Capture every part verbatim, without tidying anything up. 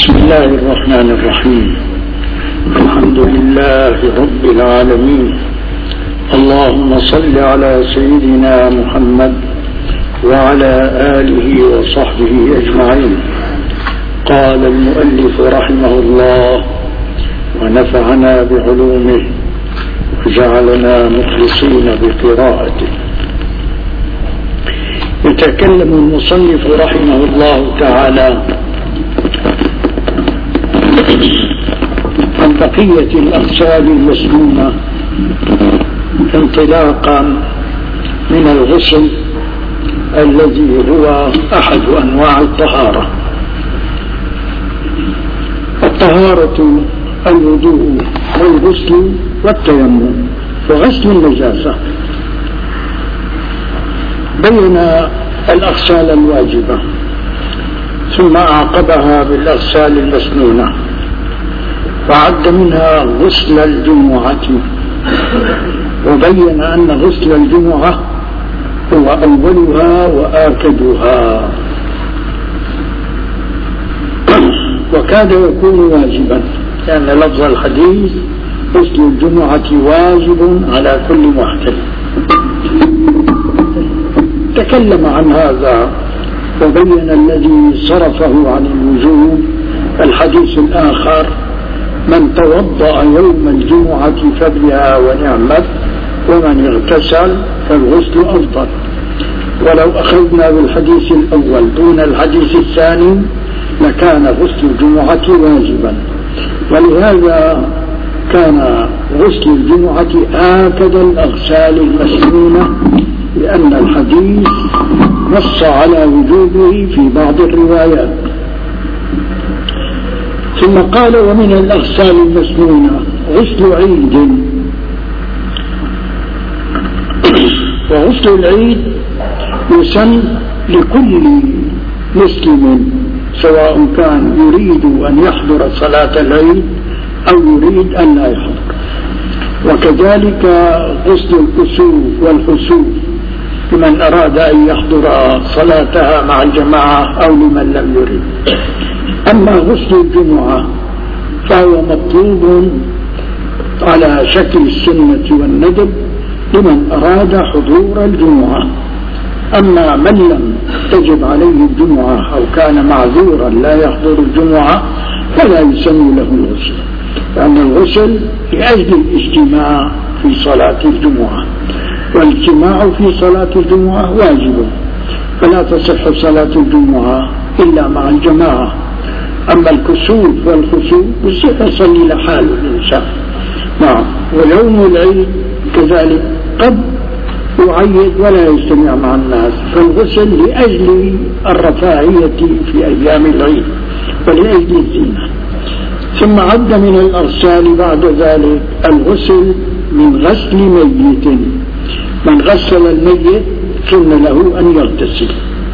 بسم الله الرحمن الرحيم. الحمد لله رب العالمين. اللهم صل على سيدنا محمد وعلى آله وصحبه أجمعين. قال المؤلف رحمه الله ونفعنا بعلومه وجعلنا مخلصين بقراءته. يتكلم المصنف رحمه الله تعالى عن بقية الأغسال المسنونة انطلاقا من الغسل الذي هو أحد أنواع الطهارة. الطهارة الوضوء والغسل والتيمم وغسل النجاسة. بين الأغسال الواجبة ثم أعقبها بالأغسال المسنونة، وعد منها غسل الجمعة، وبين أن غسل الجمعة هو أولها وآكدها، وكاد يكون واجبا لأن لفظ الحديث غسل الجمعة واجب على كل محتل. تكلم عن هذا وبين الذي صرفه عن الوجوب الحديث الآخر: من توضأ يوم الجمعة فبها ونعمت، ومن اغتسل فالغسل أفضل. ولو أخذنا بالحديث الأول دون الحديث الثاني لكان غسل الجمعة واجبا، ولهذا كان غسل الجمعة آكد الأغسال المسنونة، لأن الحديث نص على وجوبه في بعض الروايات. ثم قال: ومن الأغسال المسنونة غسل عيد. وغسل العيد يسن لكل مسلم سواء كان يريد أن يحضر صلاة العيد أو يريد أن لا يحضر، وكذلك غسل الكسوف والخسوف لمن أراد أن يحضر صلاتها مع الجماعة أو لمن لم يريد. أما غسل الجمعة فهو مطلوب على شكل السنة والندب لمن أراد حضور الجمعة. أما من لم تجب عليه الجمعة أو كان معذورا لا يحضر الجمعة فلا يسن له الغسل، لأن الغسل لأجل الاجتماع في صلاة الجمعة، والاجتماع في صلاة الجمعة واجب، فلا تصح صلاة الجمعة إلا مع الجماعة. أما الكسوف والخسوف يصح يصلي لحاله الإنسان. نعم. ويوم العيد كذلك قد يعيد ولا يجتمع مع الناس، فالغسل لأجل الرفاهية في أيام العيد ولأجل الزينة. ثم عد من الأغسال بعد ذلك الغسل من غسل ميت. من غسل الميت سن له أن يغتسل،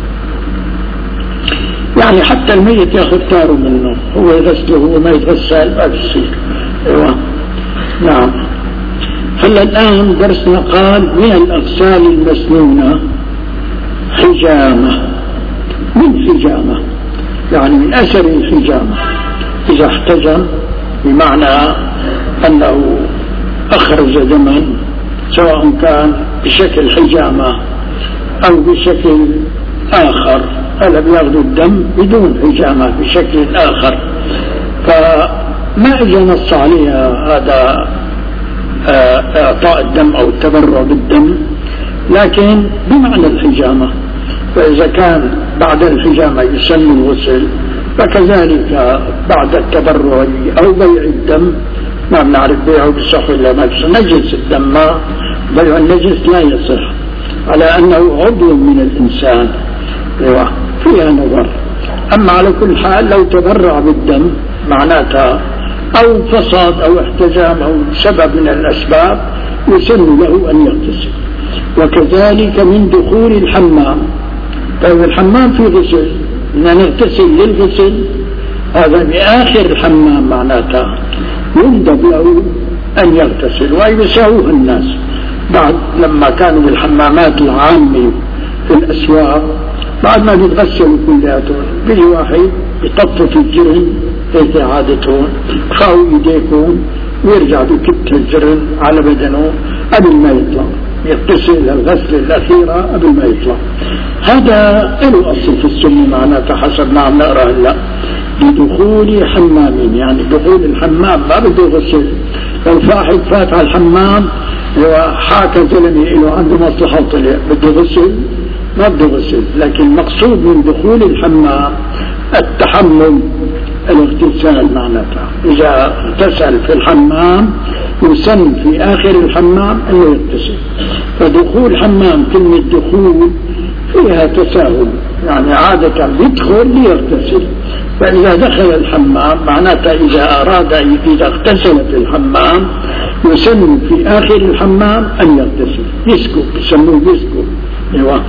يعني حتى الميت ياخذ تاره منه، هو يغسله وما يتغسل ما بيصير. ايوه نعم. هلا الآن درسنا قال من الأغسال المسنونة حجامة. من حجامة يعني من أثر الحجامة، إذا احتجم بمعنى أنه أخرج دما سواء كان بشكل حجامة أو بشكل آخر، هذا بياخذ الدم بدون حجامة بشكل آخر، فما إذا نص عليها هذا إعطاء الدم أو التبرع بالدم، لكن بمعنى الحجامة. فإذا كان بعد الحجامة يسن الغسل، فكذلك بعد التبرع أو بيع الدم ما بنعرف بيعه بصح ولا ما بصح. نجس الدم، ما بيع النجس لا يصح على أنه عضو من الإنسان، ايوه فيها نظر. أما على كل حال لو تبرع بالدم معناتها أو فصاد أو احتجام أو سبب من الأسباب يسن له أن يغتسل. وكذلك من دخول الحمام. طيب الحمام في غسل، إن نغتسل للغسل هذا بآخر الحمام معناتها يندب له أن يغتسل، ويساووه الناس بعد لما كانوا بالحمامات العامة في الأسواق بعد ما بيتغسلوا كلياتهم بيجي واحد يطفف الجرن هيك عادتهم، خاوي ايديكم ويرجع بكت الجرن على بدنه قبل ما يطلع، يغتسل الغسلة الأخيرة قبل ما يطلع. هذا له أصل في السنة معناته حسب ما عم نقرأ هلا، بدخول حمام، يعني دخول الحمام ما بده غسل. لو واحد فات على الحمام وحاكى زلمه له عنده مصلحة وطلع بده غسل ما بده غسل، لكن المقصود من دخول الحمام التحمم الاغتسال معناتها. إذا اغتسل في الحمام يسن في آخر الحمام أنه يغتسل. فدخول حمام كلمة دخول فيها تساهل، يعني عادة يدخل ليغتسل، فإذا دخل الحمام معناتها إذا أراد إذا اغتسل في الحمام يسن في آخر الحمام أن يغتسل، يسكب، يسموه يسكب. ايوه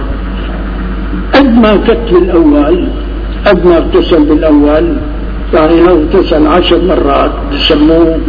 قد ما كتب الأول قد ما اغتسل بالأول، يعني لو اغتسل عشر مرات بسموه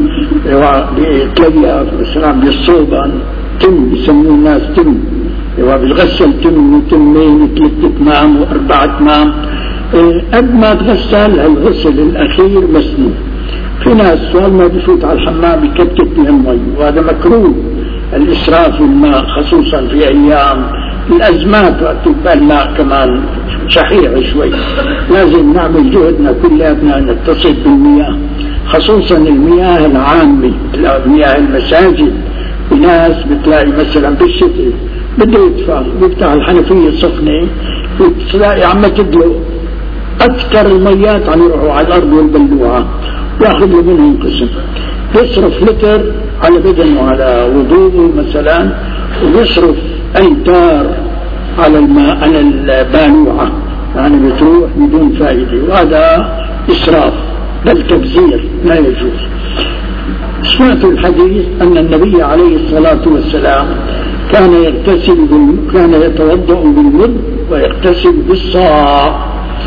بتليا مثلا بالصوبان تم، بسموه الناس تم، بالغسل تم وتمين ثلاث تمام واربع تمام. قد ما تغسل الغسل الاخير مسنون. في ناس سؤال ما بفوت على الحمام بكتب فيها المي، وهذا مكروه الاسراف في الماء، خصوصا في ايام الازمات وقت الماء كمان شحيح شوي. لازم نعمل جهدنا كلياتنا نتصل بالمياه، خصوصا المياه العامة، مياه المساجد. في ناس بتلاقي مثلا بالشتاء بده يدفع بيفتح الحنفية السخنة بتلاقي عم تدلق أكثر الميات عم يروحوا على الأرض والبلوعة، ياخذ له منهم قسم، يصرف لتر على بدنه على وضوءه مثلا، ويصرف أمتار على الماء على البالوعة، يعني بتروح بدون فائدة، وهذا إسراف بل تبذير لا يجوز. سمعت الحديث أن النبي عليه الصلاة والسلام كان يغتسل كان يتوضأ بالمد ويغتسل بالصاع.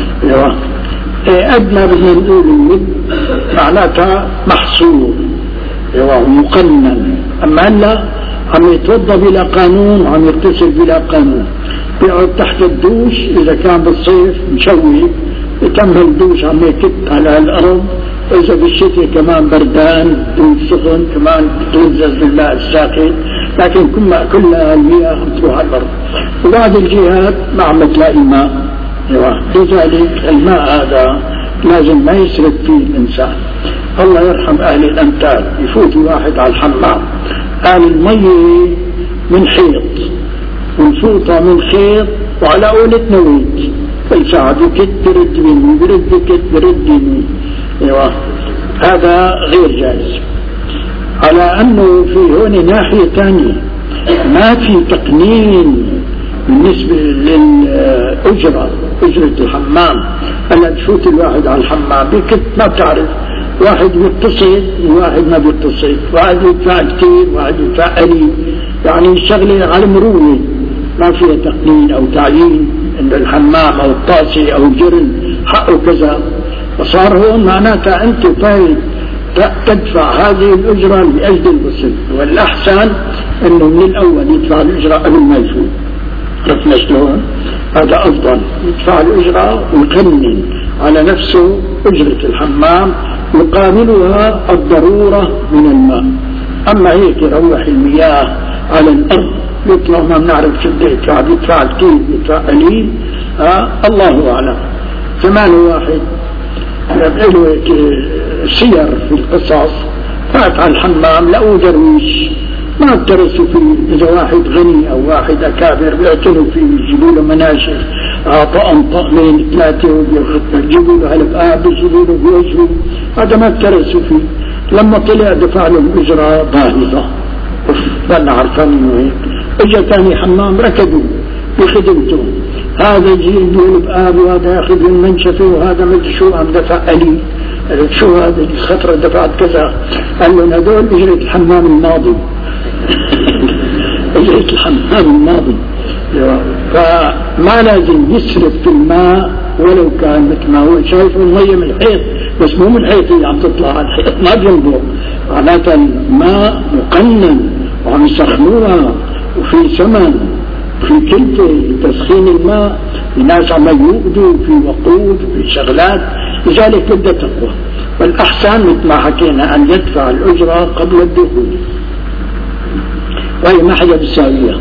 أدنى بدنا نقول المد معناتها محصور مقنن، أما هلا عم يتوضأ بلا قانون وعم يغتسل بلا قانون، بيقعد تحت الدوش إذا كان بالصيف مشوي يتم الدوش عم يكت على الأرض، وإذا بالشتاء كمان بردان دوش سخن كمان تلزز بالماء الساخن، لكن كلها كلها المياه تروح على الأرض. وبعض الجهات ما عم تلاقي ماء، لذلك الماء هذا لازم ما يسرد فيه الإنسان. الله يرحم أهل الأمثال، يفوت واحد على الحمام قال المية من حيط والفوطة من خيط وعلى قولة نويت، فالساعة بكت برد مني برد بكت برد مني. ايوه هذا غير جائز. على أنه في هون ناحية ثانية ما في تقنين بالنسبة للأجرة، أجرة الحمام. هلا تفوت الواحد على الحمام بكت ما بتعرف، واحد بيتصل وواحد ما بيتصل، واحد يدفع كثير واحد يدفع قليل، يعني شغلة على مروة ما فيها تقنين أو تعيين إن الحمام أو الطاسة أو الجرن حقه كذا. فصار هون معناتها أنت فايد تدفع هذه الأجرة لأجل الغسل، والأحسن أنه من الأول يدفع الأجرة قبل ما يفوت. عرفنا شلون؟ هذا أفضل، يدفع الأجرة ويقنن على نفسه أجرة الحمام يقابلها الضرورة من الماء. أما هيك يروح المياه على الأرض يطلع ما بنعرف شو بده يدفع، بيدفع كثير بيدفع قليل، آه الله أعلم. كمان واحد له سير في القصص فات على الحمام لقوا درويش ما اعترسوا فيه، إذا واحد غني أو واحد أكابر بيعتنوا فيه، يجيبوا له مناشر طقم طقمين ثلاثة ويجيبوا له هلقاء بيجيبوا له بيوجهوا، هذا ما اعترسوا فيه. لما طلع دفع له الأجرة باهظة، ظل عرفان إنه هيك. إجا ثاني حمام ركضوا بخدمته، هذا يجي يقول بآب وهذا ياخذ المنشفة وهذا مدري شو عم دفع قليل، شو هذا الخطرة دفعت كذا، قال له هذول أجرة الحمام الماضي أجرة الحمام الماضي. فما لازم يسرف في الماء ولو كان مثل ما هو شايف المية من الحيط، بس مو من الحيط اللي عم تطلع على الحيط ما جنبه، معناتها الماء مقنن وعم يسخنوها وفي ثمن في كلفة تسخين الماء، الناس عم يوقدوا في وقود وفي شغلات، لذلك بدها تقوى. والأحسن مثل ما حكينا أن يدفع الأجرة قبل الدخول، وهي ما حدا بيساويها.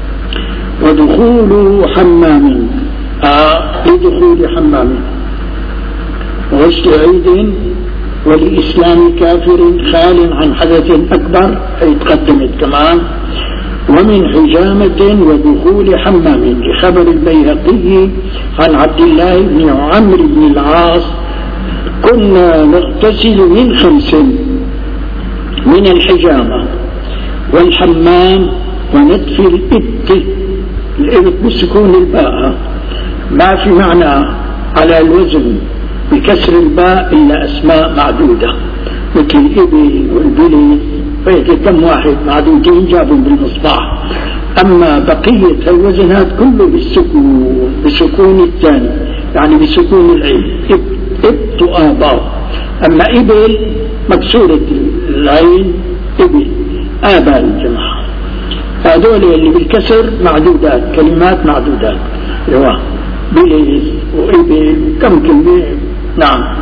ودخول حمام آه لدخول حمام وغسل عيد ولإسلام كافر خال عن حدث أكبر أي تقدمت كمان. ومن حجامة ودخول حمام لخبر البيهقي عن عبد الله بن عمرو بن العاص كنا نغتسل من خمس: من الحجامة والحمام ونتف الإبت. الإبت بسكون الباء، ما في معنى على الوزن بكسر الباء إلا أسماء معدودة مثل الإبل والبلي، فهيك كم واحد معدودين جابوا بالمصباح. أما بقية الوزنات كله بالسكون، بسكون الثاني يعني بسكون العين، إبت آباء. أما إبل مكسورة العين إبل آباء الجماعة، هذول اللي بالكسر معدودات، كلمات معدودات، ايوه بليس وإبل كم كلمة. نعم.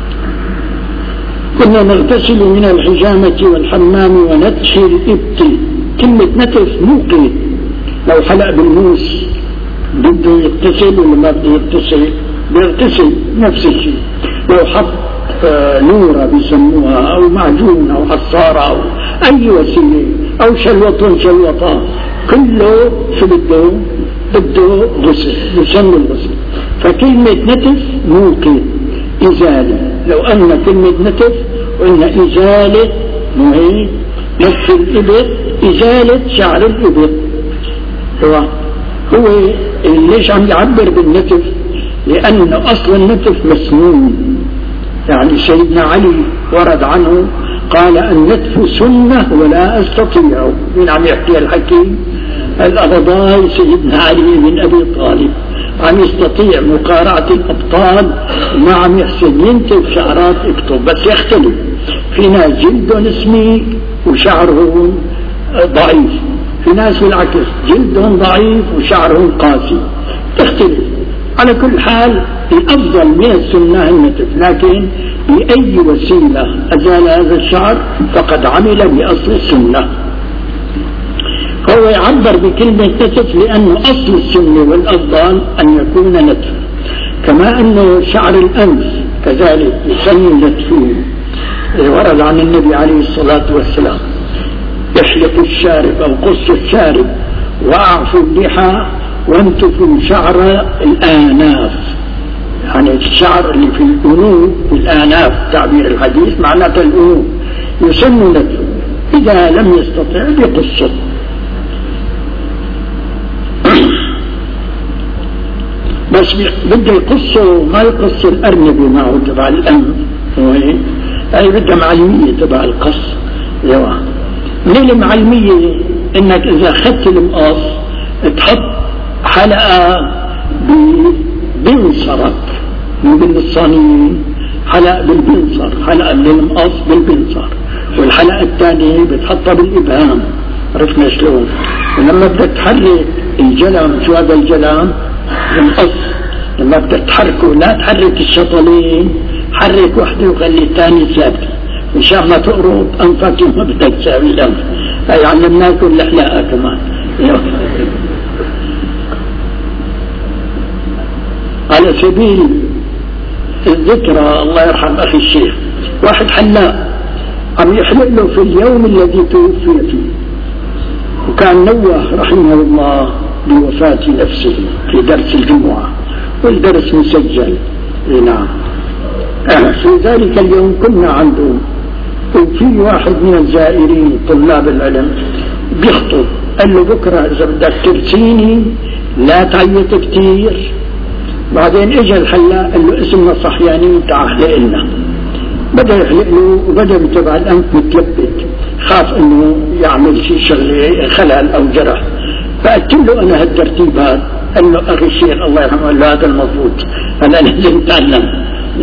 كنا نغتسل من الحجامة والحمام ونتش الإبط. كلمة نتف مو قيد، لو حلق بالموس بده يغتسل ولا ما بده يغتسل بيغتسل نفس الشيء. لو حط آه نورة بيسموها أو معجون أو عصارة أو أي وسيلة أو شلوط شلوطة كله شو بده بده غسل، يسمى الغسل. فكلمة نتف مو قيد، إزالة. لو أن كلمة نتف وإن إزالة مو هي نتف الإبط، إزالة شعر الإبط. هو هو ليش عم يعبر بالنتف؟ لأن أصل النتف مسنون. يعني سيدنا علي ورد عنه قال النتف سنة ولا أستطيع. من عم يحكي الحكيم؟ الأبضاي سيدنا علي من أبي طالب عم يستطيع مقارعة الأبطال وما عم يحسن ينتف شعرات اكتب، بس يختلف. في ناس جلدهم سميك وشعرهم ضعيف، في ناس بالعكس جلدهم ضعيف وشعرهم قاسي، تختلف. على كل حال الأفضل من السنة النتف، لكن بأي وسيلة أزال هذا الشعر فقد عمل بأصل السنة. هو يعبر بكلمة نتف لأنه أصل السنة والأفضل أن يكون نتف. كما أنه شعر الأنف كذلك يسمى نتفه. ورد عن النبي عليه الصلاة والسلام يحلق الشارب أو قص الشارب وأعفوا اللحى وانتفوا شعر الآناف. يعني الشعر اللي في الأنوف، الآناف تعبير الحديث معناته الأنوف، يسمى نتفه. إذا لم يستطع بقصه. بس بده يقصه ما يقص الأرنبي معه تبع الأنف، هي بدها معلمية تبع القص. من المعلمية انك اذا اخذت المقص تحط حلقة ببنصرك من بالصانيين، حلقة بالبنصر، حلقة من المقص بالبنصر، والحلقة الثانية بتحطها بالإبهام. عرفنا شلون؟ ولما بدك تحرك الجلم، شو هذا الجلم؟ المقص. لما بدك تحركه لا تحرك الشطلين، حرك وحده وخلي الثاني ثابته مشان ما تقرب انفك ما بدك تساوي الانف. هي علمناكم الحلاقه كمان. على سبيل الذكرى الله يرحم اخي الشيخ، واحد حلاق عم يحلق له في اليوم الذي توفي فيه، وكان نوه رحمه الله بوفاة نفسه في درس الجمعة، والدرس مسجل. نعم. في ذلك اليوم كنا عنده، وفي واحد من الزائرين طلاب العلم بيخطب، قال له بكرة إذا بدك ترسيني لا تعيط كتير. بعدين اجى الحلاق قال له اسمنا صحياني تعال احلق لنا. بدأ يحلق له وبدأ يتبع الأنف متلبك، خاف انه يعمل شيء شغله خلل او جرح، فقلت له انا هالترتيب هذا. قال له اخي الشيخ الله يرحمه، قال له هذا المضبوط، انا لازم اتعلم.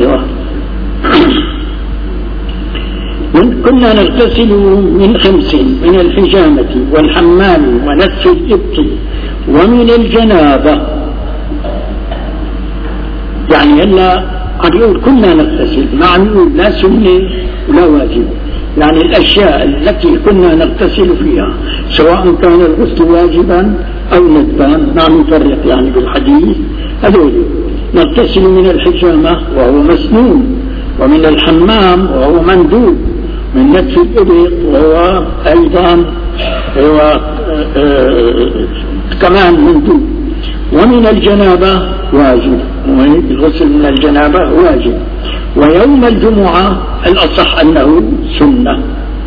كنا نغتسل من خمس: من الحجامة والحمام ونتف الإبط ومن الجنابة. يعني هلا عم يقول كنا نغتسل، ما عم يقول لا سنة ولا واجب. يعني الأشياء التي كنا نغتسل فيها سواء كان الغسل واجبا أو ندبا، ما عم يفرق يعني بالحديث. هذول نغتسل من الحجامة وهو مسنون، ومن الحمام وهو مندوب، من نتف الإبط وهو أيضا هو كمان مندوب، ومن الجنابة واجب، الغسل من الجنابة واجب. ويوم الجمعة الأصح أنه سنة.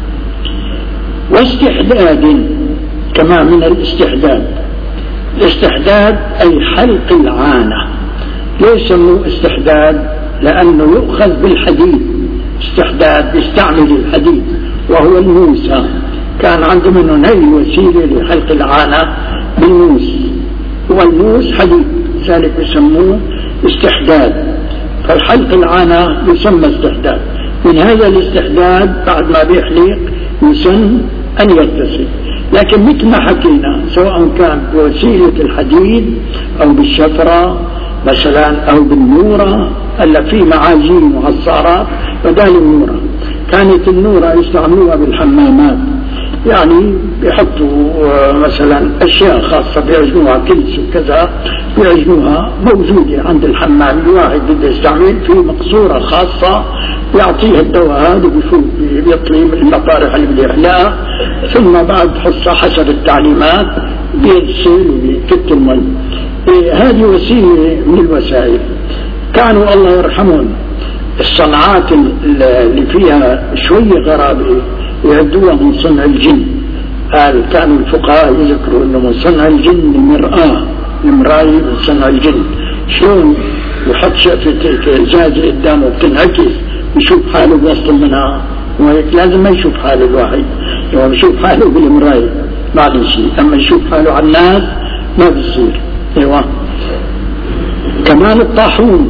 واستحداد كما من الاستحداد، الاستحداد أي حلق العانة. ليش سموه استحداد؟ لأنه يؤخذ بالحديد. استحداد يستعمل الحديد وهو الموسى، كان عنده منه هي وسيلة لحلق العانة بالموس، والموس حديد، ذلك يسموه استحداد. فالحلق العانة يسمى استحداد. من هذا الاستحداد بعد ما بيحلق يسن أن يغتسل. لكن مثل ما حكينا سواء كان بوسيلة الحديد أو بالشفرة مثلا أو بالنورة، هلا في معاجين وعصارات بدال النورة. كانت النورة يستعملوها بالحمامات، يعني بيحطوا مثلا أشياء خاصة بيعجنوها كلس وكذا، بيعجنوها موجودة عند الحمام. الواحد بده يستعمل في مقصورة خاصة بيعطيها الدواء هذا، بيفوت بيطلي المطارح اللي بده يحلقها، ثم بعد حصة حسب التعليمات بيغسل وبيكت المي. إيه هذه وسيلة من الوسائل. كانوا الله يرحمهم الصنعات اللي فيها شوية غرابة يعدوها من صنع الجن. قال كانوا الفقهاء يذكروا انه من صنع الجن المرآة، المراية من صنع الجن. شلون يحط شقفة ازازة قدامه بتنعكس يشوف حاله بوسط منها، وهيك لازم ما يشوف حاله الواحد، هو يشوف حاله بالمراية ما في شيء، اما يشوف حاله على الناس ما بيصير. ايوه. كمان الطاحون،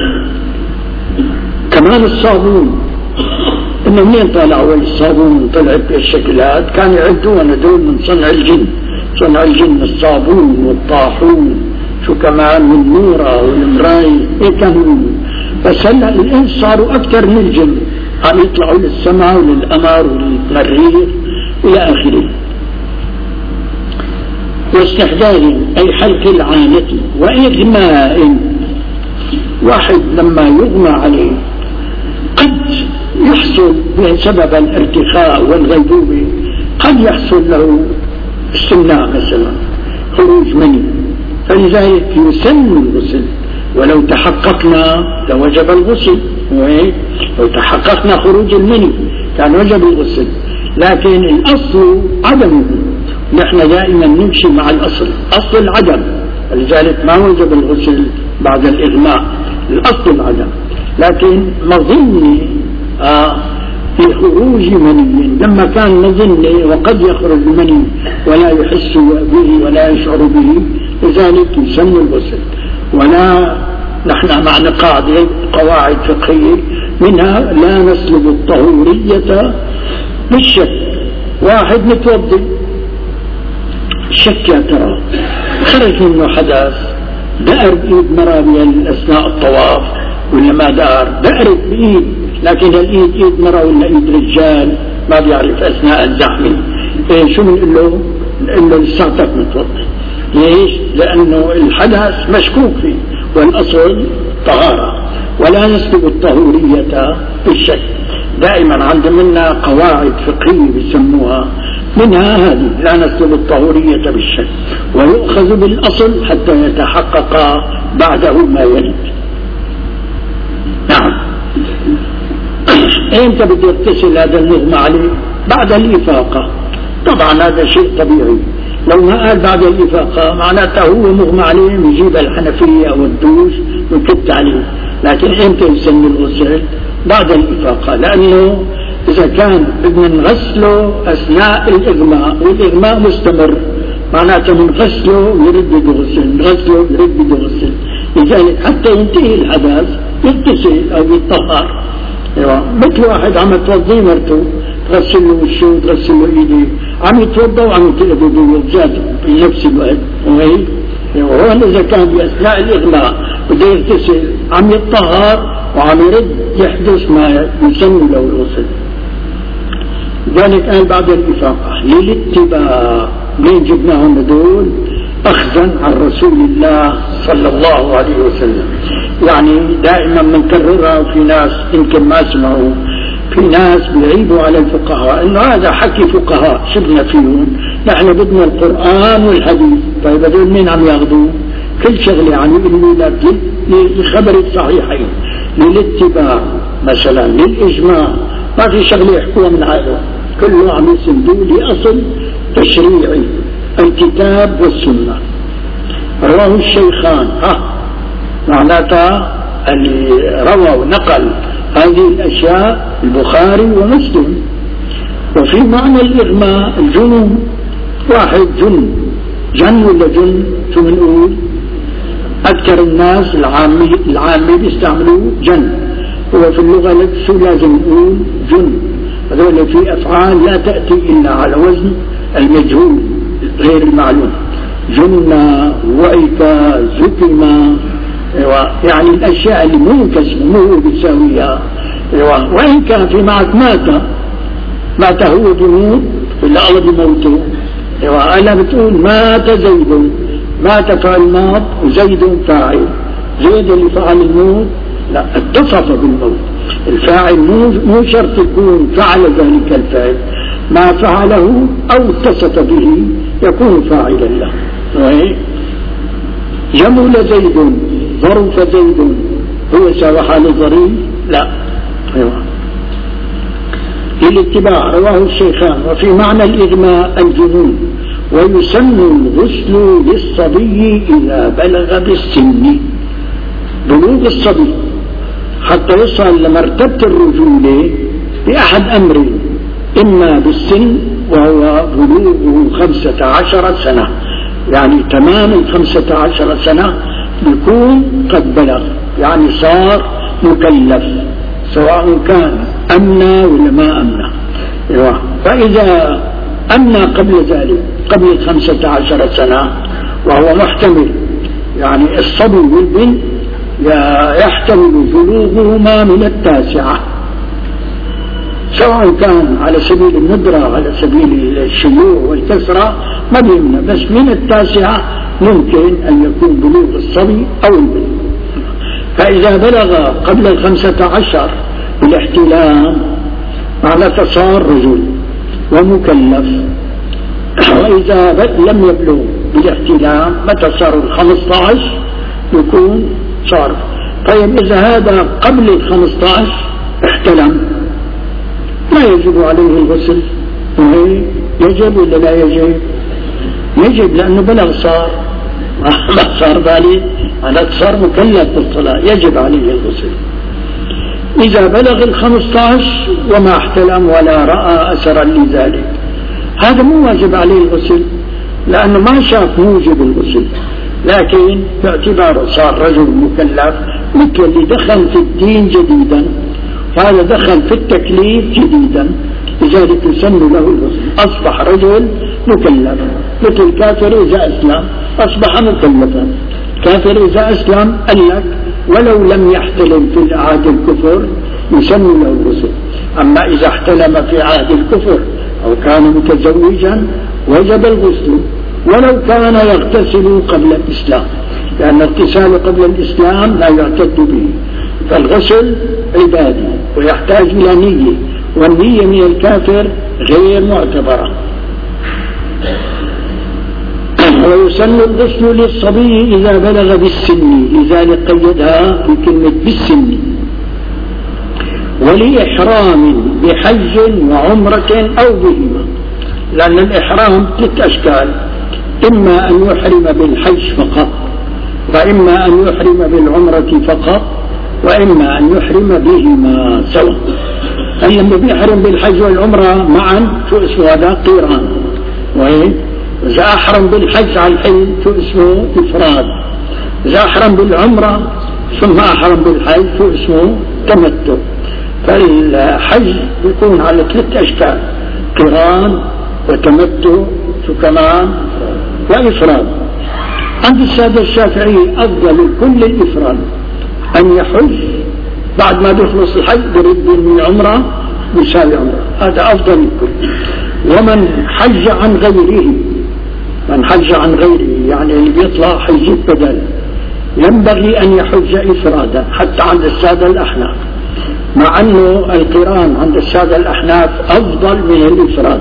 كمان الصابون. انه منين طلعوا الصابون طلعت بهالشكلات؟ كان يعدون هذول من صنع الجن. صنع الجن الصابون والطاحون، شو كمان والنورة والمراي، ايه كانوا. بس هلا الانس صاروا اكثر من الجن، عم يطلعوا للسماء وللقمر وللمريخ الى اخره. واستحداد اي حلق العانة. واغماء، واحد لما يغمى عليه قد يحصل بسبب الارتخاء والغيبوبة، قد يحصل له استمناء مثلا، خروج مني، فلذلك يسن الغسل. ولو تحققنا لوجب الغسل، لو تحققنا خروج المني كان وجب الغسل، لكن الأصل عدمه. نحن دائما نمشي مع الأصل، أصل العدم، لذلك ما وجب الغسل بعد الإغماء، الأصل العدم. لكن مظنة آه في خروج مني، لما كان مظنة وقد يخرج المني ولا يحس به ولا يشعر به، لذلك يسن الغسل. ولا نحن معنا قاعدة قواعد فقهية منها لا نسلب الطهورية بالشك. واحد متوضي شك يا ترى خرج منه حدث، دأر بإيد مرة أثناء الطواف ولا ما دار؟ دأرت بإيد، لكن الإيد إيد مرة ولا إيد رجال ما بيعرف أثناء الزحمة. إيه شو بنقول له؟ بنقول له لساتك متوضي. ليش؟ لأنه الحدث مشكوك فيه، والأصل طهارة. ولا نسلب الطهورية بالشك. دائما عند منا قواعد فقهية بيسموها، منها هذه لا نسلب الطهورية بالشك، ويؤخذ بالأصل حتى يتحقق بعده ما يريد. نعم. امتى بده يغتسل هذا المغمى عليه؟ بعد الإفاقة. طبعا هذا شيء طبيعي. لو ما قال بعد الإفاقة معناته هو مغمى عليه يجيب الحنفية أو الدوش ويكت عليه. لكن امتى يسن الغسل؟ بعد الإفاقة، لأنه إذا كان بدنا نغسله أثناء الإغماء والإغماء مستمر، معناته بنغسله يرد بده غسل، نغسله يرد بده غسل. لذلك حتى ينتهي الحدث يغتسل أو يتطهر. ايوه. مثل واحد عم يتوضي مرته، تغسل له وشه وتغسل له ايديه، عم يتوضا وعم يتقلب بيده بنفس الوقت. وهي ايوه. هون اذا كان باثناء الاغماء بده يغتسل عم يتطهر وعم يرد يحدث ما يسمى له الغسل. ذلك قال بعد الإفاقة للاتباع. لين جبناهم هدول؟ أخذا عن رسول الله صلى الله عليه وسلم. يعني دائما بنكررها، وفي ناس يمكن ما سمعوا، في ناس بيعيبوا على الفقهاء انه هذا حكي فقهاء شبنا فيهم، نحن بدنا القرآن والحديث. طيب هذول مين عم ياخذوه؟ كل شغله يعني يقولوا لك لخبر الصحيحين، للاتباع مثلا، للإجماع، ما في شغله يحكوها من عقله، كله عم يسندوه لأصل تشريعي الكتاب والسنة. رواه الشيخان، ها معناتها اللي روى ونقل هذه الأشياء البخاري ومسلم. وفي معنى الإغماء الجنون، واحد جن جن ولا جن شو بنقول؟ أكثر الناس العامي العامي بيستعملوه جن، هو في اللغة شو لازم نقول؟ جن. هذول في أفعال لا تأتي إلا على وزن المجهول غير المعلوم. جن، وعك، زكم، يعني الأشياء اللي مو كسب مو بيساويها. وإن كان في معك مات مات هو بموت ولا الله بموته. ألا بتقول مات زيد، مات فعل ماض وزيد فاعل، زيد اللي فعل الموت لا اتصف بالموت. الفاعل مو مو شرط يكون فعل ذلك الفعل، ما فعله أو اتصف به يكون فاعلا له. جمل زيد، ظرف زيد، هو سوى حال ظريف؟ لا. أيوة. للاتباع. رواه الشيخان. وفي معنى الإغماء الجنون. ويسن الغسل للصبي إذا بلغ بالسن، بلوغ الصبي حتى يصل لمرتبة الرجولة بأحد أمرين: إما بالسن وهو بلوغه خمسة عشر سنة، يعني تمام الخمسة عشر سنة يكون قد بلغ، يعني صار مكلف سواء كان أمنى ولا ما أمنى. فإذا أمنى قبل ذلك قبل الخمسة عشر سنة وهو محتمل، يعني الصبي والبنت يحتمل بلوغهما من التاسعة، سواء كان على سبيل الندرة على سبيل الشيوع والكسرة ما بيمنع، بس من التاسعة ممكن أن يكون بلوغ الصبي أو البنت. فإذا بلغ قبل الخمسة عشر بالاحتلام معناته صار رجل ومكلف. وإذا لم يبلغ بالاحتلام متى صار الخمسة عشر يكون صار. طيب إذا هذا قبل الخمسة عشر احتلم لا يجب عليه الغسل؟ يجب ولا لا يجب؟ يجب، لأنه بلغ صار ما صار بالي أنا صار مكلف بالصلاة، يجب عليه الغسل. إذا بلغ الخمسة عشر وما احتلم ولا رأى أثرا لذلك هذا مو واجب عليه الغسل، لأنه ما شاف موجب الغسل، لكن باعتباره صار رجل مكلف مثل اللي دخل في الدين جديدا، هذا دخل في التكليف جديدا، لذلك يسمى له الغسل. أصبح رجل مكلف، مثل كافر إذا أسلم أصبح مكلفا. كافر إذا أسلم قال لك ولو لم يحتلم في عهد الكفر يسمى له الغسل. أما إذا احتلم في عهد الكفر أو كان متزوجا وجب الغسل، ولو كان يغتسل قبل الإسلام، لأن الاغتسال قبل الإسلام لا يعتد به. فالغسل عبادي ويحتاج إلى نية، والنية من الكافر غير معتبرة. ويسن الغسل للصبي إذا بلغ بالسن، لذلك قيدها بكلمة بالسن. ولإحرام بحج وعمرة أو بهما، لأن الإحرام ثلاث أشكال: إما أن يحرم بالحج فقط، وإما أن يحرم بالعمرة فقط، وإما أن يحرم بهما سوا. لما بيحرم بالحج والعمرة معا شو اسمه هذا؟ قيران. وإذا أحرم بالحج على الحج شو اسمه؟ إفراد. إذا أحرم بالعمرة ثم أحرم بالحج شو اسمه؟ تمتع. فالحج يكون على ثلاث أشكال: قيران وتمتع شو كمان وإفراد. عند السادة الشافعي أفضل كل الإفراد، أن يحج بعد ما بيخلص الحج برد من العمرة بيساوي عمرة، هذا أفضل من كل. ومن حج عن غيره، من حج عن غيره يعني اللي بيطلع حيجيب بدل، ينبغي أن يحج إفرادا حتى عند السادة الأحناف، مع أنه القران عند السادة الأحناف أفضل من الإفراد.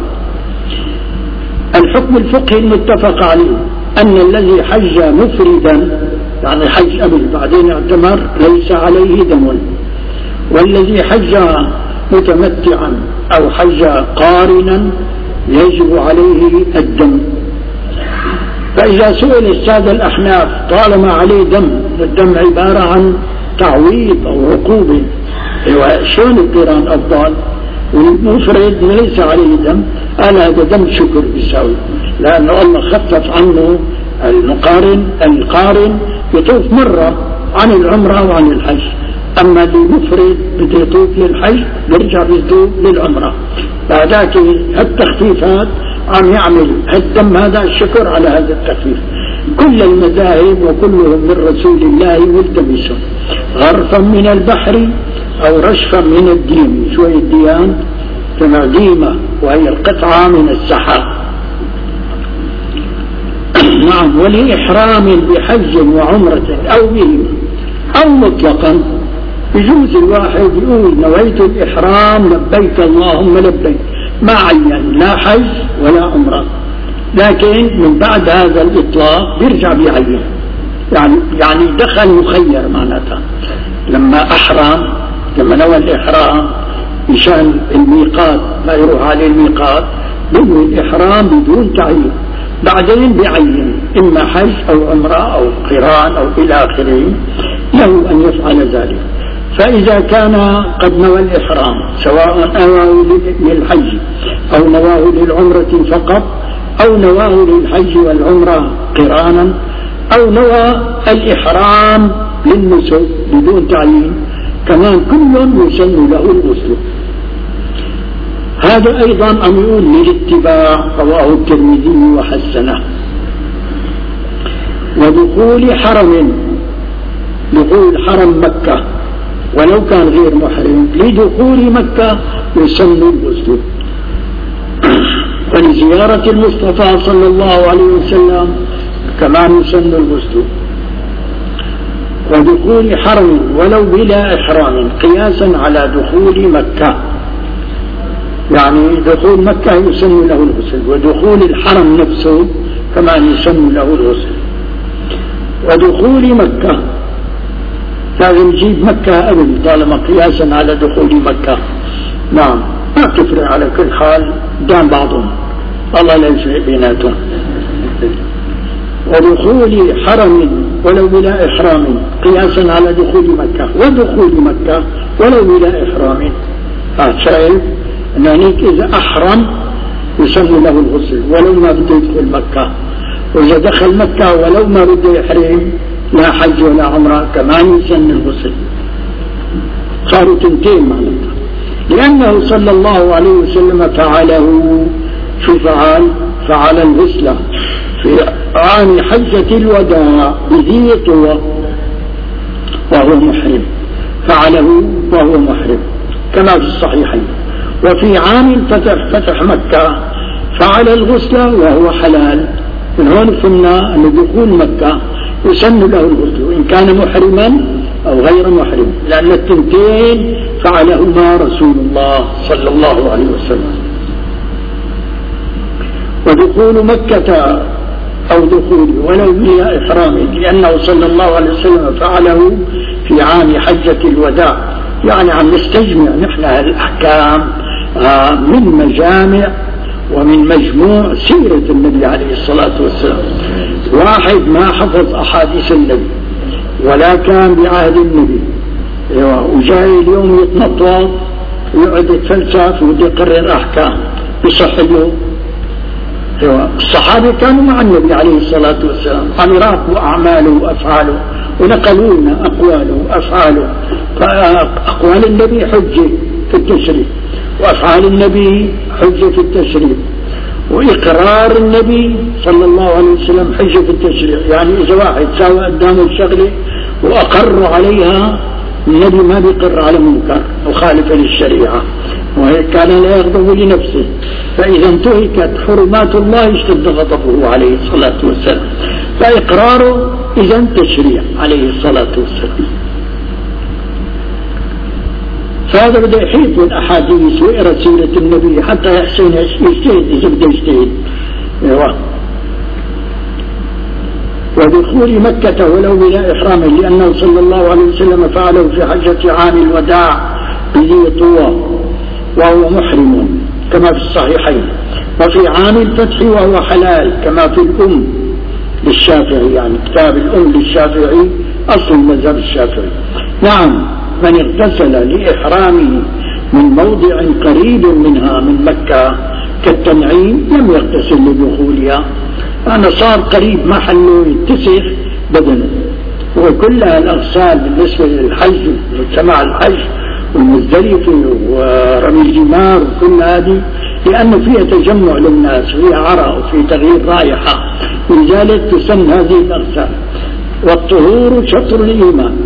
الحكم الفقهي المتفق عليه أن الذي حج مفردا يعني حج قبل بعدين اعتمر ليس عليه دم، والذي حج متمتعا أو حج قارنا يجب عليه الدم. فإذا سئل السادة الأحناف طالما عليه دم، الدم عبارة عن تعويض أو عقوبة، شلون القران أفضل والمفرد ليس عليه دم؟ قال هذا دم شكر بيساوي، لأنه الله خفف عنه المقارن القارن يطوف مرة عن العمرة وعن الحج، أما المفرد بده يطوف للحج بيرجع بيطوف للعمرة. فهذاك التخفيفات عم يعمل الدم هذا الشكر على هذا التخفيف. كل المذاهب وكلهم من رسول الله ملتمسون غرفا من البحر أو رشفا من الديم، شوية ديان كما ديمة وهي القطعة من السحاب. نعم. ولإحرام بحج وعمرة أو بهما أو مطلقا، يجوز الواحد يقول نويت الإحرام لبيك اللهم لبيك، ما عين لا حج ولا عمرة، لكن من بعد هذا الإطلاق بيرجع بيعين، يعني يعني دخل مخير معناتها. لما أحرم لما نوى الإحرام مشان الميقات ما يروح عليه الميقات، بنوي الإحرام بدون تعيين، بعدين بيعين إما حج أو عمرة أو قران أو إلى آخره، له أن يفعل ذلك. فإذا كان قد نوى الإحرام سواء نواه للحج أو نواه للعمرة فقط أو نواه للحج والعمرة قرانا أو نوى الإحرام للنسك بدون تعيين، كمان كل يسن له الغسل. هذا أيضا أم يقول للاتباع، رواه الترمذي وحسنه. ودخول حرم، دخول حرم مكة ولو كان غير محرم لدخول مكة يسن الغسل. ولزيارة المصطفى صلى الله عليه وسلم كمان يسن الغسل. ودخول حرم ولو بلا إحرام قياسا على دخول مكة، يعني دخول مكة يسن له الغسل، ودخول الحرم نفسه كمان يسن له الغسل. ودخول مكة لازم يجيب مكة قبل طالما قياسا على دخول مكة. نعم، ما تفرق على كل حال دام بعضهم، الله لا يفرق بيناتهم. ودخول حرم ولو بلا إحرام قياسا على دخول مكة، ودخول مكة ولو بلا إحرام. آه شايف أنك إذا أحرم يسن له الغسل ولو ما بده يدخل مكة، وإذا دخل مكة ولو ما بده يحرم لا حج ولا عمرة كمان يسن الغسل. صاروا تنتين معناتها، لأنه صلى الله عليه وسلم فعله. شو فعل؟ فعل الغسل في عام حجة الوداع بذي طوى وهو محرم، فعله وهو محرم كما في الصحيحين. وفي عام الفتح فتح مكة فعل الغسل وهو حلال. من هون فهمنا أن دخول مكة يسن له الغسل وإن كان محرما أو غير محرم، لأن التنتين فعلهما رسول الله صلى الله عليه وسلم. ودخول مكة أو دخول ولو بلا إحرام، لأنه صلى الله عليه وسلم فعله في عام حجة الوداع. يعني عم نستجمع نحن الأحكام من مجامع ومن مجموع سيرة النبي عليه الصلاة والسلام. واحد ما حفظ أحاديث النبي ولا كان بعهد النبي وجاي اليوم يتنطط ويقعد يتفلسف ويقعد يقرر أحكام يصح له. الصحابة كانوا مع النبي عليه الصلاة والسلام، عم يراقبوا أعماله وأفعاله ونقلوا لنا أقواله وأفعاله. فأقوال النبي حجة في التشريع، وأفعال النبي حجة في التشريع، وإقرار النبي صلى الله عليه وسلم حجة في التشريع. يعني إذا واحد ساوى قدامه الشغلة وأقر عليها النبي ما بيقر على منكر مخالفة للشريعة، وهيك كان لا يغضب لنفسه، فإذا انتهكت حرمات الله اشتد غضبه عليه الصلاة والسلام، فإقراره إذا تشريع عليه الصلاة والسلام. فهذا بده يحيط بالأحاديث ويقرأ سيرة النبي حتى يحسن يجتهد إذا بده يجتهد. أيوة. ودخول مكة ولو بلا إحرام، لأنه صلى الله عليه وسلم فعله في حجة عام الوداع بذي طوى وهو محرم كما في الصحيحين، وفي عام الفتح وهو حلال كما في الأم للشافعي، يعني كتاب الأم للشافعي أصل مذهب الشافعي. نعم، من اغتسل لإحرامه من موضع قريب منها من مكة كالتنعيم لم يغتسل لدخولها، أنا صار قريب محله يتسخ بدنه. وكلها الأغسال بالنسبة للحج وجماع الحج والمزدلفة ورمي الجمار وكل هذه، لأنه فيها تجمع للناس وفيها عرق وفي تغيير رائحة، ولذلك تسمى هذه الأغسال. والطهور شطر الإيمان.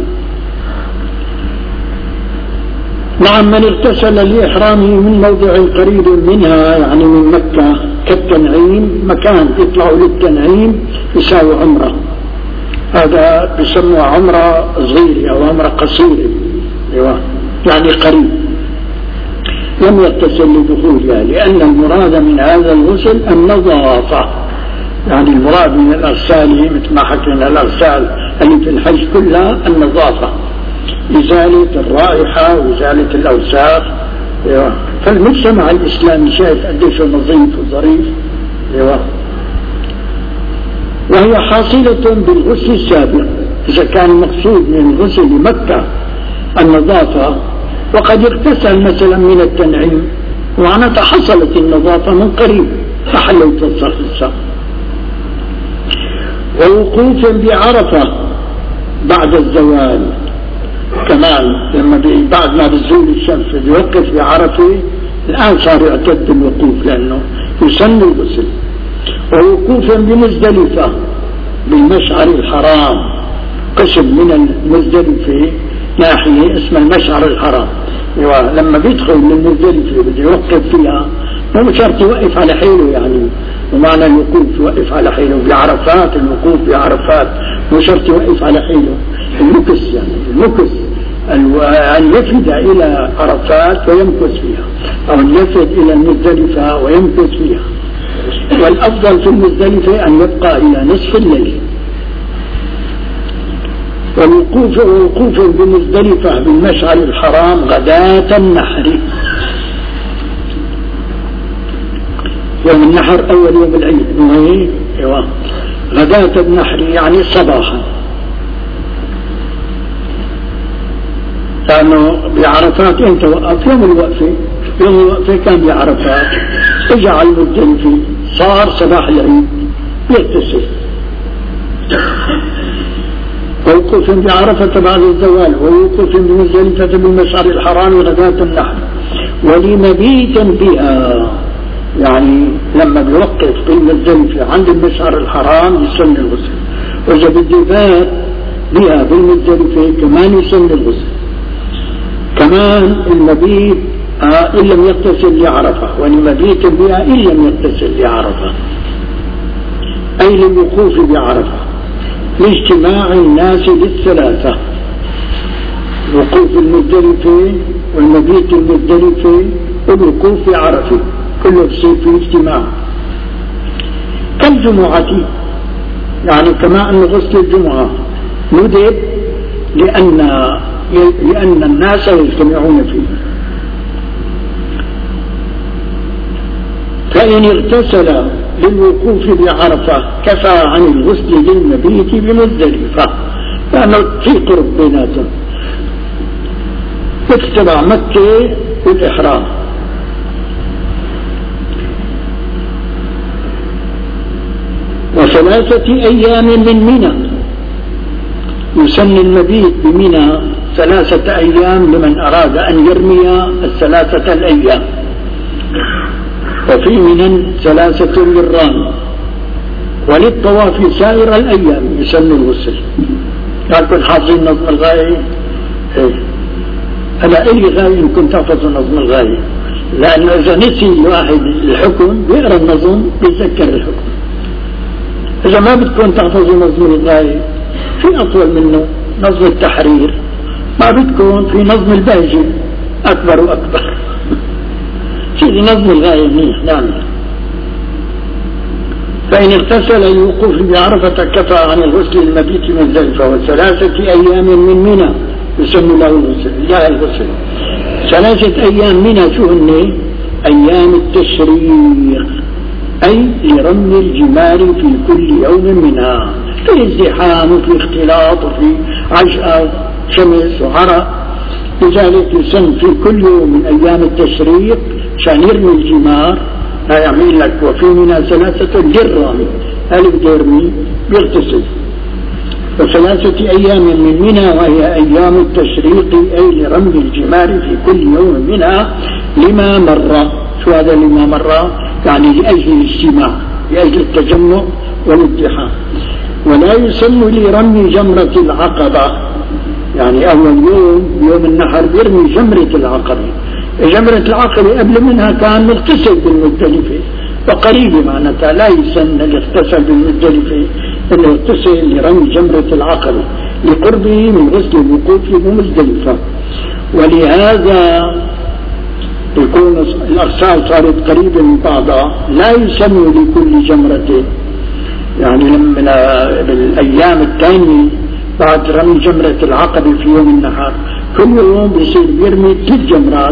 نعم، من اغتسل لإحرامه من موضع قريب منها يعني من مكة كالتنعيم، مكان يطلعوا للتنعيم يساوي عمره، هذا بسموه عمره صغيرة أو عمره قصيرة، يعني قريب، لم يغتسل لدخولها، لأن المراد من هذا الغسل النظافة، يعني المراد من الأغسال مثل ما حكينا الأغسال اللي في الحج كلها النظافة، إزالة الرائحة وإزالة الأوساخ. فالمجتمع الإسلامي شايف قديش نظيف وظريف. وهي حاصلة بالغسل السابق، إذا كان المقصود من الغسل لمكة النظافة، وقد اغتسل مثلا من التنعيم ومعناتها حصلت النظافة من قريب فحل يتوسخ الساق. ووقوف بعرفة بعد الزوال كمان، لما بعد ما بتزول الشمس يوقف بعرفة، الآن صار يعتد بالوقوف لأنه يسن الغسل. ووقوف بمزدلفة بالمشعر الحرام، قسم من المزدلفة ناحية اسمها المشعر الحرام، لما بيدخل للمزدلفة بده يوقف فيها، مو شرط يوقف على حيله، يعني ومعنى الوقوف يوقف على حيله. بعرفات الوقوف بعرفات مو شرط يوقف على حيله، المكس يعني المكس أن يفد إلى عرفات ويمكث فيها، أو أن يفد إلى المزدلفة ويمكث فيها. والأفضل في المزدلفة أن يبقى إلى نصف الليل. والوقوف ووقوف بمزدلفة بالمشعر الحرام غداة النحر، يوم النحر أول يوم العيد، أيوة غداة النحر يعني صباحا، لأنه بعرفات أنت وقف يوم الوقفة، يوم الوقفة كان بعرفات، اجعل المزدلفة صار صباح العيد يغتسل. ووقوف بعرفة بعد الزوال، ووقوف بمزدلفة بالمشعر الحرام غداة النحر، ولمبيت بها، يعني لما بيوقف بالمزدلفة عند المشعر الحرام يسن الغسل، وإذا بده بها بالمزدلفة كمان يسن الغسل. كمان المبيت آه إن لم يغتسل لعرفة، ولمبيت بها إن لم يغتسل لعرفة، أي للوقوف بعرفة لاجتماع الناس للثلاثة، الوقوف المزدلفة والمبيت المزدلفة والوقوف في عرفة، كله بصير في اجتماع. كالجمعة، يعني كما أن غسل الجمعة ندب لأن لأن الناس يجتمعون فيه. فإن اغتسل للوقوف بعرفة كفى عن الغسل للمبيت بمزدلفة، لأنه في قرب بيناتهم، تتبع مكة والإحرام. وثلاثة أيام من منى، يسن المبيت بمنى ثلاثة أيام لمن أراد أن يرمي الثلاثة الأيام، وفي منى ثلاثة للرامي، وللطواف سائر الأيام يسن الغسل. لكن حافظين نظم الغاية هذا إلي غاية إن كنت أحفظ نظم الغاية، لأنه إذا نسي الواحد الحكم بيقرأ النظم بيتذكر الحكم. إذا ما بتكون تحفظ نظم الغاية في أطول منه نظم التحرير، ما بتكون في نظم البهجة أكبر وأكبر. في نظم الغاية منيح نعم. فإن اغتسل الوقوف بعرفة كفى عن الغسل المبيت من مزدلفة وثلاثة أيام من منى يسمى له الغسل. لا الغسل ثلاثة أيام منى شو هن؟ أيام التشريق، أي لرمي الجمال في كل يوم منها، في ازدحام وفي اختلاط وفي عشاء شمس وعرق، لذلك يسمى في كل يوم من أيام التشريق عشان يرمي الجمار. لا يعمل لك وفي منها ثلاثة للرامي، ألف بيرمي بيغتسل. وثلاثة أيام من منى وهي أيام التشريق أي لرمي الجمار في كل يوم منها لما مر. شو هذا لما مر؟ يعني لأجل الاجتماع، لأجل التجمع والازدحام. ولا يسمى لرمي جمرة العقبة، يعني أول يوم يوم النحر بيرمي جمرة العقبة. جمرة العقبة قبل منها كان مغتسل بالمزدلفة وقريبة، معناتها لا يسن الاغتسال بالمزدلفة انه يغتسل لرمي جمرة العقبة لقربه من غسل الوقوف بمزدلفة. ولهذا يكون الأغسال صارت قريبة من بعضها، لا يسمى لكل جمرة، يعني لما بالأيام الثانية بعد رمي جمرة العقبة في يوم النحر كل يوم بيصير بيرمي ثلاث جمرات،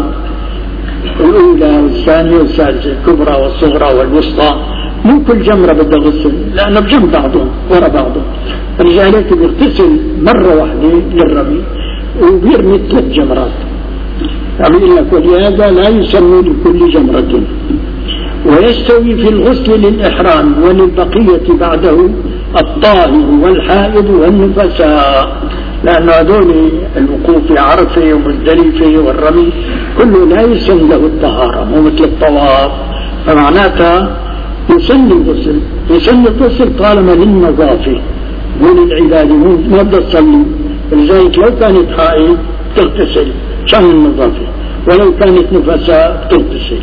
الأولى والثانية والثالثة، الكبرى والصغرى والوسطى. مو كل جمرة بدها غسل لأنه بجنب بعضهم ورا بعضهم، لذلك بيغتسل مرة واحدة للرمي وبيرمي ثلاث جمرات. يعني يقول لك ولهذا لا يسمى لكل جمرة. ويستوي في الغسل للإحرام وللبقية بعده الطاهر والحائض والنفساء، لأن هذول الوقوف في عرفة ومزدلفة والرمي كله لا يسن له الطهارة، مو مثل الطواف. فمعناتها يسن الغسل، يسن الغسل طالما للنظافة وللعبادة، ما بدها تصلي. ولذلك لو كانت حائض تغتسل شان النظافة، ولو كانت نفساء تغتسل.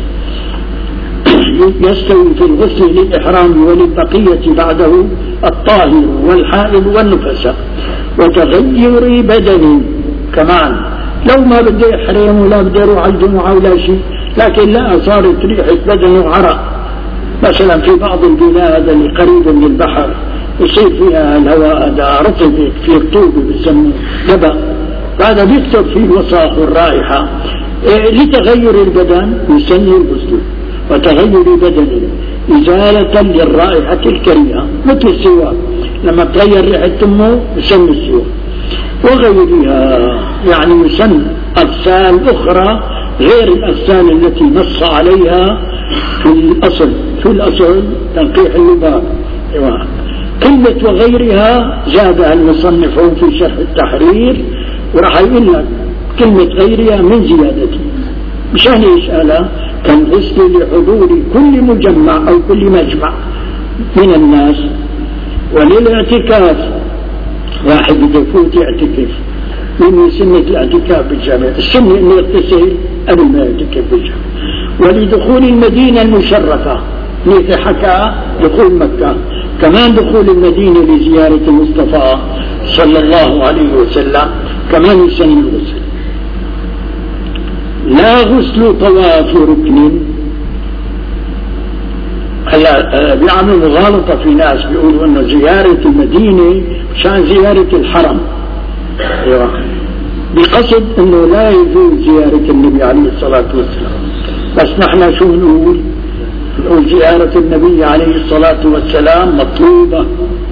يستوي في الغسل للإحرام وللبقية بعده الطاهر والحائض والنفساء. وتغير بدني كمان، لو ما بدي يحرم ولا بدي يروح على الجمعة ولا شيء، لكن لا صارت ريحة بدنه عرق مثلا في بعض البلاد اللي قريبة من البحر يصير فيها الهواء هذا رطب في رطوبة بسموه نبأ، هذا بيكتب فيه الوساخ والرائحة. إيه لتغير البدن يسن الغسل. وتغير بدنه إزالة للرائحة الكريهة مثل السواك، لما تغير ريحة تمه يسن السواك. وغيرها يعني يسن أغسال أخرى غير الأغسال التي نص عليها في الأصل. في الأصل تنقيح اللباب. كلمة وغيرها زادها المصنف في شرح التحرير، وراح يقول لك كلمة غيرها من زيادته مشان يسألها كالغسل لحضور كل مجمع أو كل مجمع من الناس. وللاعتكاف واحد بده يفوت يعتكف، من سنة الاعتكاف بالجامع السنة انه يغتسل قبل ما يعتكف بالجامع. ولدخول المدينة المشرفة مثل حكى دخول مكة، كمان دخول المدينة لزيارة المصطفى صلى الله عليه وسلم كمان يسن الغسل. لا غسل طواف ركن. هلا بيعملوا مغالطة في ناس بيقولوا انه زيارة المدينة مشان زيارة الحرم، بقصد انه لا يجوز زيارة النبي عليه الصلاة والسلام. بس نحن شو نقول؟ نقول زيارة النبي عليه الصلاة والسلام مطلوبة.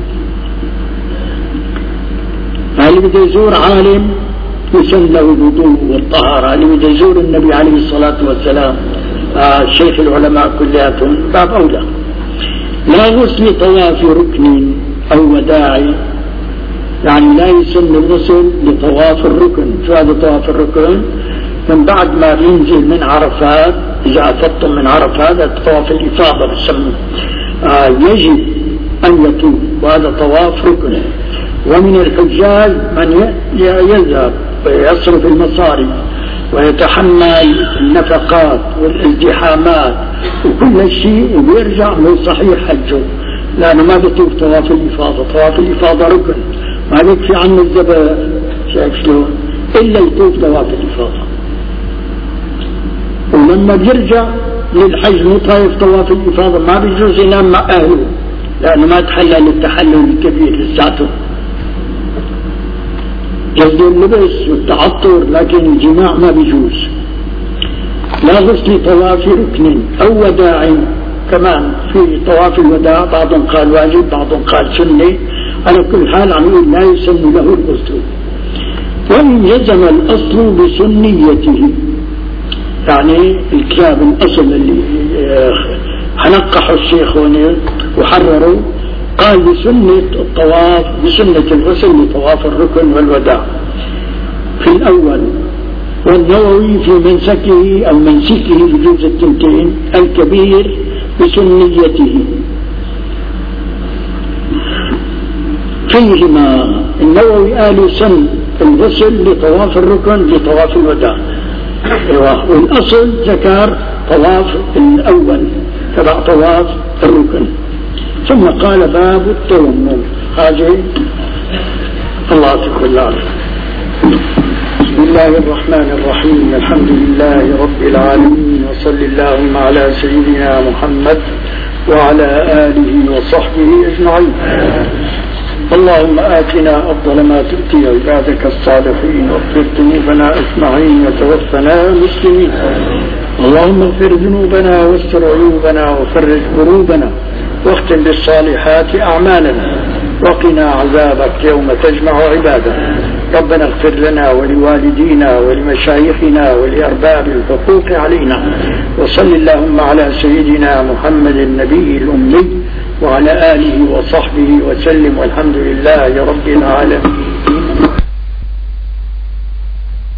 اللي بده يزور عالم يسن له الوضوء والطهارة، اللي بده يزور النبي عليه الصلاة والسلام آه شيخ العلماء كلياتهم باب أولى. لا غسل طواف ركن أو وداعي، يعني لا يسن الغسل لطواف الركن. شو هذا طواف الركن؟ من بعد ما ينزل من عرفات، إذا أفضتم من عرفات طواف الإفاضة بسموه آه يجب أن يطوف، وهذا طواف ركن. ومن الحجاج من يذهب ويصرف المصاري ويتحمل النفقات والازدحامات وكل شيء ويرجع من صحيح حجه، لأنه ما بيطوف طواف الإفاضة. طواف الإفاضة ركن ما بيكفي عنه الذبح، شايف شلون؟ إلا يطوف طواف الإفاضة. ولما بيرجع للحج مو طايف طواف الإفاضة ما بيجوز ينام مع أهله، لأنه ما تحلل التحلل الكبير لساته، جلد اللبس والتعطر، لكن الجماع ما بيجوز. لا غسل طواف ركن أو وداع، كمان في طواف الوداع بعضهم قال واجب بعضهم قال سنة، على كل حال عم يقول لا يسن له الغسل. وإن جزم الأصل بسنيته، يعني الكتاب الأصل اللي حنقحوا الشيخ هنا وحرروا قال بسنة الطواف بسنة الغسل لطواف الركن والوداع في الأول. والنووي في منسكه أو منسكه بجوز التنتين الكبير بسنيته. فيهما النووي قال سن الغسل لطواف الركن لطواف الوداع، والأصل ذكر طواف الأول تبع طواف الركن. ثم قال باب التيمم. هذه الله يعطيكم العافية. بسم الله الرحمن الرحيم. الحمد لله رب العالمين، وصل اللهم على سيدنا محمد وعلى آله وصحبه أجمعين. اللهم آتنا أفضل ما تؤتي عبادك الصالحين، واغفر ذنوبنا أجمعين وتوفنا مسلمين. اللهم اغفر ذنوبنا واستر عيوبنا وفرج كروبنا، واختم بالصالحات أعمالنا، وقنا عذابك يوم تجمع عبادك. ربنا اغفر لنا ولوالدينا ولمشايخنا ولأرباب الحقوق علينا، وصل اللهم على سيدنا محمد النبي الأمي وعلى آله وصحبه وسلم، والحمد لله رب العالمين.